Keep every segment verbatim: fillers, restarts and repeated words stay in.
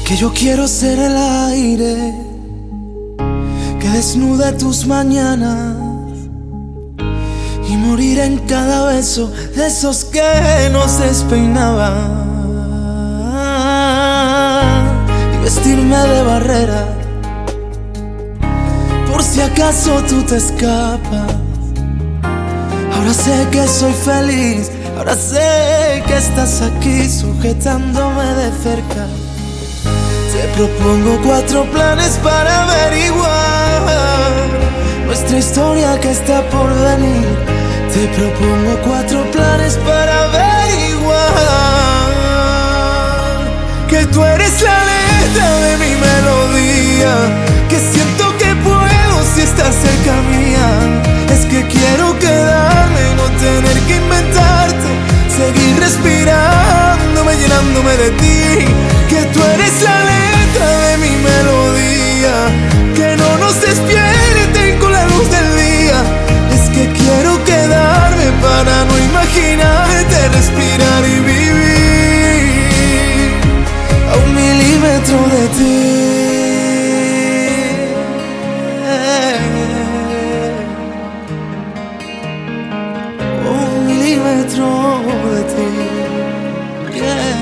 Que yo quiero ser el aire que desnude tus mañanas y morir en cada beso de esos que nos despeinaban, y vestirme de barrera por si acaso tú te escapas. Ahora sé que soy feliz, ahora sé que estás aquí sujetándome de cerca. Te propongo cuatro planes para averiguar nuestra historia que está por venir. Te propongo cuatro planes para averiguar que tú eres la letra de mi melodía, que siento que puedo si estás cerca mía. Es que quiero quedarme y no tener que inventarte, seguir respirándome, llenándome de ti. Que tú eres la letra de mi melodía, que no nos despierten con la luz del día. Es que quiero quedarme para no imaginarte, respirar y vivir a un milímetro de ti. Un milímetro de ti, yeah.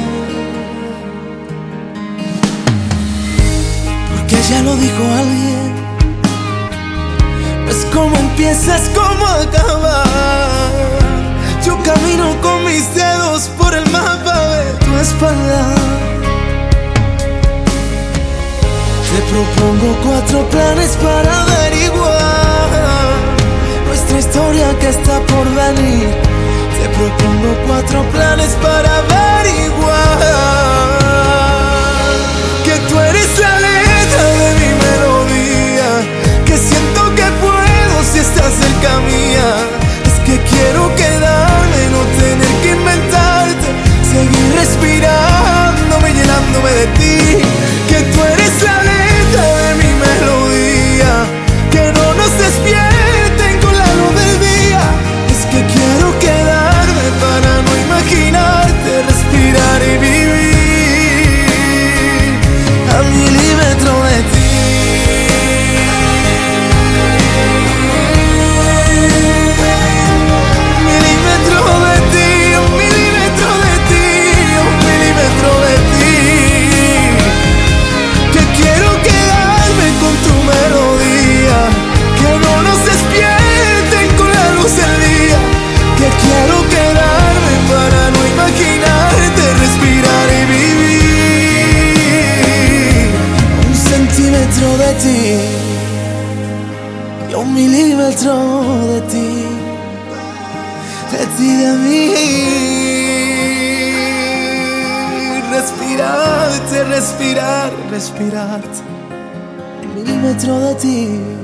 Porque ya lo dijo alguien, no es como empieza, es como acaba. Yo camino con mis dedos por el mapa de tu espalda. Te propongo cuatro planes para averiguar nuestra historia que está por venir. Te propongo cuatro planes para averiguar que tú eres la letra de mi melodía, que siento que puedo si estás cerca mía. Es que quiero quedarme, no tener que inventarte, seguir respirándome, llenándome de ti. Que tú eres la letra de mi melodía, que no nos despierten con la luz del día. Es que quiero quedarme para no imaginarte, respirar y vivir a milímetro de ti. Quiero quedarme para no imaginarte, respirar y vivir un centímetro de ti y un milímetro de ti, de ti, de mí. Respirarte, respirar, respirarte, un milímetro de ti.